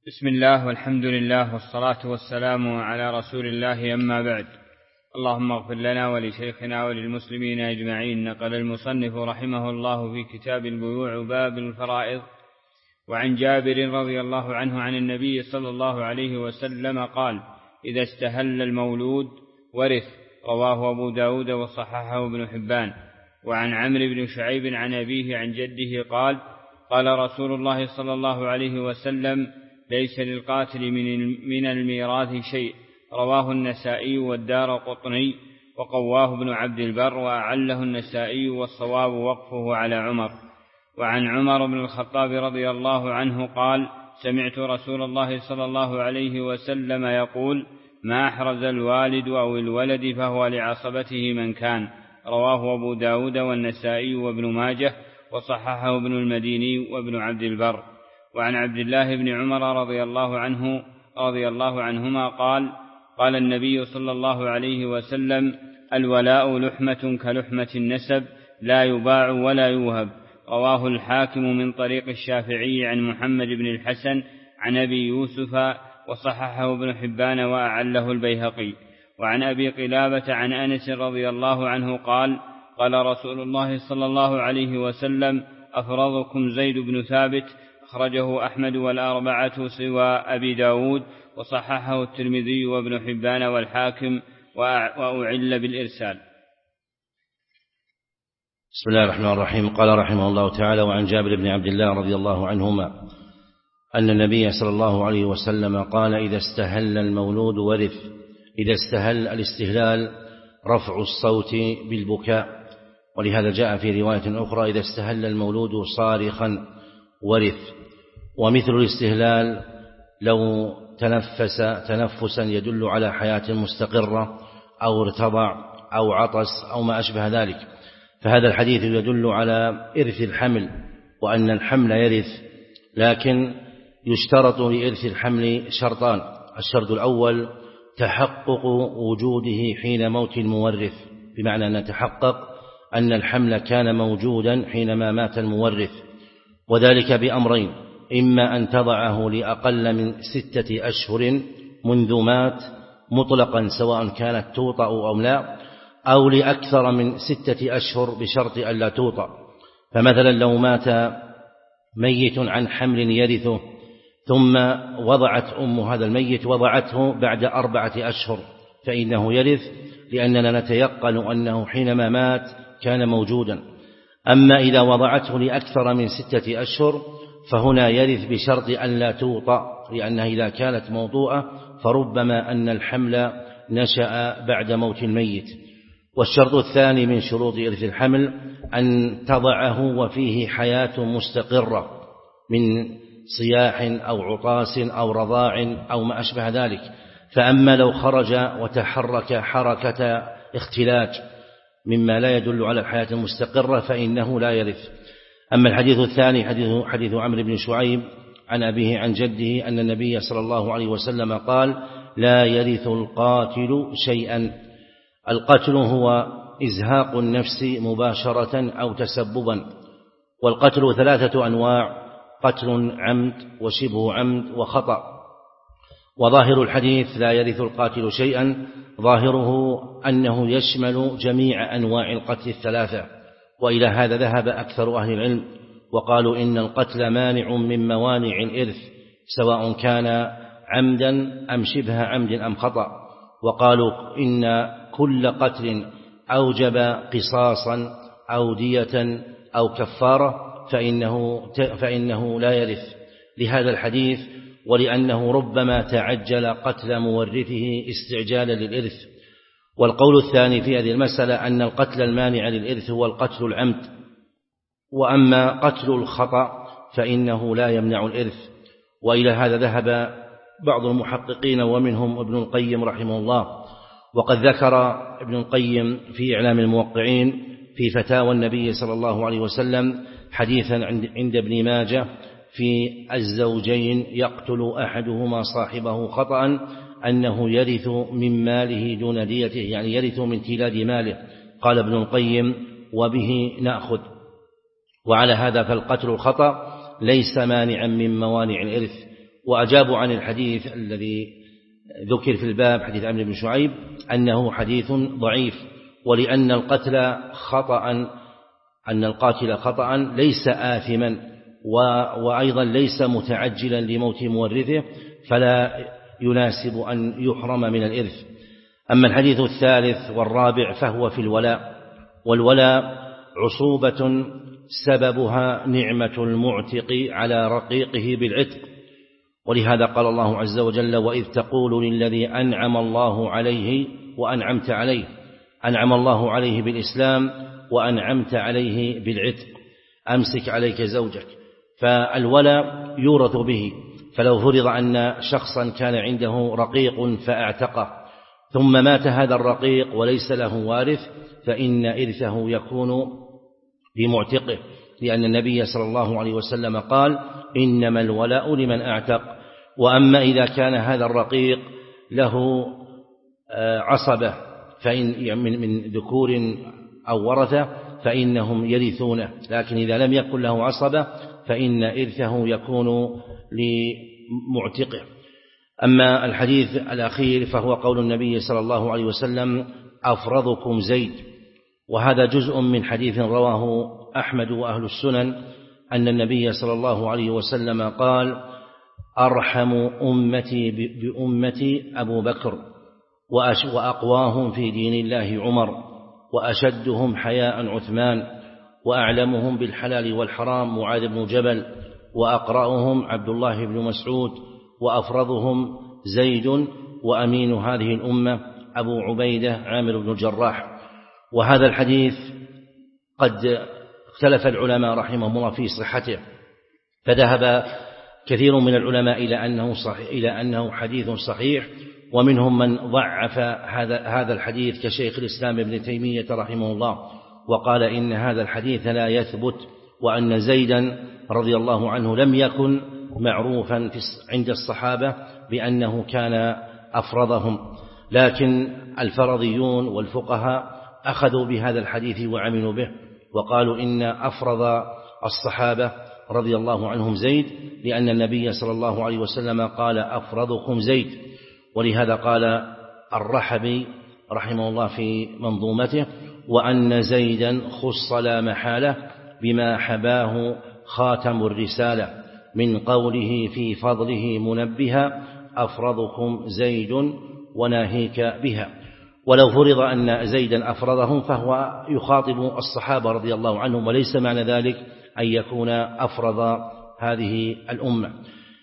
بسم الله والحمد لله والصلاة والسلام على رسول الله، أما بعد. اللهم اغفر لنا ولشيخنا وللمسلمين أجمعين. نقل المصنف رحمه الله في كتاب البيوع باب الفرائض: وعن جابر رضي الله عنه عن النبي صلى الله عليه وسلم قال: إذا استهل المولود ورث. رواه أبو داود وصححه ابن حبان. وعن عمرو بن شعيب عن أبيه عن جده قال: قال رسول الله صلى الله عليه وسلم: ليس للقاتل من الميراث شيء. رواه النسائي والدارقطني وقواه ابن عبد البر وأعله النسائي، والصواب وقفه على عمر. وعن عمر بن الخطاب رضي الله عنه قال: سمعت رسول الله صلى الله عليه وسلم يقول: ما أحرز الوالد أو الولد فهو لعصبته من كان. رواه أبو داود والنسائي وابن ماجه، وصححه ابن المديني وابن عبد البر. وعن عبد الله بن عمر رضي الله عنهما قال: قال النبي صلى الله عليه وسلم: الولاء لحمة كلحمة النسب، لا يباع ولا يوهب. رواه الحاكم من طريق الشافعي عن محمد بن الحسن عن أبي يوسف، وصححه ابن حبان وأعله البيهقي. وعن أبي قلابة عن أنس رضي الله عنه قال: قال رسول الله صلى الله عليه وسلم: أفرضكم زيد بن ثابت. أخرجه أحمد والأربعة سوى أبي داود، وصححه الترمذي وابن حبان والحاكم، وأعل بالإرسال. بسم الله الرحمن الرحيم. قال رحمه الله تعالى: وعن جابر بن عبد الله رضي الله عنهما أن النبي صلى الله عليه وسلم قال: إذا استهل المولود ورث. إذا استهل الاستهلال رفع الصوت بالبكاء، ولهذا جاء في رواية أخرى: إذا استهل المولود صارخا ورث. ومثل الاستهلال لو تنفس تنفسا يدل على حياة مستقرة، أو ارتضع أو عطس أو ما أشبه ذلك. فهذا الحديث يدل على إرث الحمل، وأن الحمل يرث، لكن يشترط لإرث الحمل شرطان: الشرط الأول تحقق وجوده حين موت المورث، بمعنى أن نتحقق أن الحمل كان موجودا حينما مات المورث، وذلك بأمرين: إما أن تضعه لأقل من 6 أشهر منذ مات مطلقا، سواء كانت توطأ أو لا، أو لأكثر من 6 أشهر بشرط أن لا توطأ. فمثلا لو مات ميت عن حمل يرثه، ثم وضعت أم هذا الميت وضعته بعد 4 أشهر، فإنه يرث، لأننا نتيقن أنه حينما مات كان موجودا. أما إذا وضعته لأكثر من 6 أشهر فهنا يرث بشرط أن لا توطأ، لأنها إذا كانت موطوءة فربما أن الحمل نشأ بعد موت الميت. والشرط الثاني من شروط إرث الحمل أن تضعه وفيه حياة مستقرة من صياح أو عطاس أو رضاع أو ما أشبه ذلك. فأما لو خرج وتحرك حركة اختلاج مما لا يدل على الحياة المستقرة فإنه لا يرث. أما الحديث الثاني حديث عمرو بن شعيب عن أبيه عن جده أن النبي صلى الله عليه وسلم قال: لا يرث القاتل شيئا. القتل هو إزهاق النفس مباشرة أو تسببا، والقتل 3 أنواع: قتل عمد وشبه عمد وخطأ. وظاهر الحديث لا يرث القاتل شيئا ظاهره أنه يشمل جميع أنواع القتل 3، وإلى هذا ذهب أكثر أهل العلم، وقالوا إن القتل مانع من موانع الإرث، سواء كان عمدا أم شبه عمد أم خطأ. وقالوا إن كل قتل أوجب قصاصا أو دية أو كفارة فإنه لا يرث، لهذا الحديث، ولأنه ربما تعجل قتل مورثه استعجالا للإرث. والقول الثاني في هذه المسألة أن القتل المانع للإرث هو القتل العمد، وأما قتل الخطأ فإنه لا يمنع الإرث. وإلى هذا ذهب بعض المحققين ومنهم ابن القيم رحمه الله. وقد ذكر ابن القيم في إعلام الموقعين في فتاوى النبي صلى الله عليه وسلم حديثا عند ابن ماجه في الزوجين يقتل أحدهما صاحبه خطأ أنه يرث من ماله دون ديته، يعني يرث من تلاد ماله. قال ابن القيم: وبه نأخذ. وعلى هذا فالقتل الخطأ ليس مانعا من موانع الإرث، وأجابوا عن الحديث الذي ذكر في الباب حديث عمرو بن شعيب أنه حديث ضعيف، ولأن القاتل خطأ ليس آثما وأيضا ليس متعجلا لموت مورثه، فلا يناسب أن يحرم من الإرث. أما الحديث الثالث والرابع فهو في الولاء، والولاء عصوبة سببها نعمة المعتق على رقيقه بالعتق، ولهذا قال الله عز وجل: وإذ تقول للذي أنعم الله عليه وأنعمت عليه، أنعم الله عليه بالإسلام وأنعمت عليه بالعتق، أمسك عليك زوجك. فالولاء يورث به، فلو فرض أن شخصا كان عنده رقيق فأعتقه ثم مات هذا الرقيق وليس له وارث، فإن إرثه يكون لمعتقه، لأن النبي صلى الله عليه وسلم قال: إنما الولاء لمن أعتق. وأما إذا كان هذا الرقيق له عصبة من ذكور أو ورثة فإنهم يرثونه، لكن إذا لم يكن له عصبة فإن إرثه يكون لمعتقه. أما الحديث الأخير فهو قول النبي صلى الله عليه وسلم: أفرضكم زيد، وهذا جزء من حديث رواه أحمد وأهل السنن أن النبي صلى الله عليه وسلم قال: أرحم أمتي بأمتي أبو بكر، وأقواهم في دين الله عمر، وأشدهم حياء عثمان، وأعلمهم بالحلال والحرام معاذ بن جبل، وأقرأهم عبد الله بن مسعود، وأفرضهم زيد، وأمين هذه الأمة أبو عبيدة عامر بن الجراح. وهذا الحديث قد اختلف العلماء رحمهم الله في صحته، فذهب كثير من العلماء إلى أنه حديث صحيح، ومنهم من ضعف هذا الحديث كشيخ الإسلام ابن تيمية رحمه الله، وقال إن هذا الحديث لا يثبت، وأن زيدا رضي الله عنه لم يكن معروفا عند الصحابة بأنه كان أفرضهم، لكن الفرضيون والفقهاء أخذوا بهذا الحديث وعملوا به، وقالوا إن أفرض الصحابة رضي الله عنهم زيد، لأن النبي صلى الله عليه وسلم قال: أفرضكم زيد. ولهذا قال الرحبي رحمه الله في منظومته: وأن زيدا خص لا محالة بما حباه خاتم الرسالة، من قوله في فضله منبها: أفرضكم زيد وناهيك بها. ولو فرض أن زيدا أفرضهم فهو يخاطب الصحابة رضي الله عنهم، وليس معنى ذلك أن يكون أفرض هذه الأمة.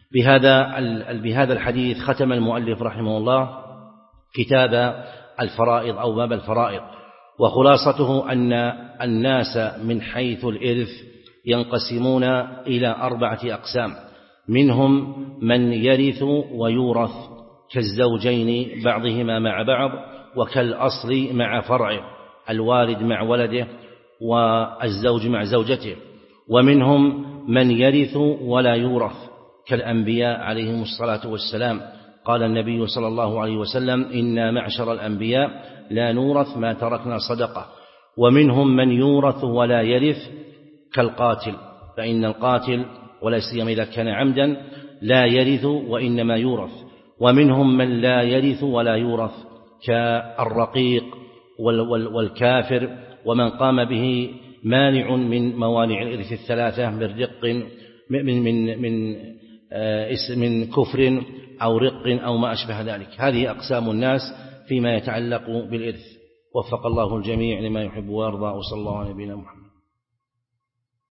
بهذا الحديث ختم المؤلف رحمه الله كتاب الفرائض أو باب الفرائض، وخلاصته أن الناس من حيث الإرث ينقسمون إلى 4 أقسام: منهم من يرث ويورث كالزوجين بعضهما مع بعض، وكالأصل مع فرعه، الوالد مع ولده والزوج مع زوجته. ومنهم من يرث ولا يورث كالأنبياء عليهم الصلاة والسلام، قال النبي صلى الله عليه وسلم: إنا معشر الأنبياء لا نورث ما تركنا صدقة. ومنهم من يورث ولا يرث كالقاتل، فإن القاتل ولا سيما إذا كان عمدا لا يرث وإنما يورث. ومنهم من لا يرث ولا يورث كالرقيق والكافر، ومن قام به مانع من موانع الإرث الثلاثة من كفر أو رق أو ما أشبه ذلك. هذه أقسام الناس فيما يتعلق بالإرث. وفق الله الجميع لما يحب ويرضى، وصلى الله على نبينا محمد.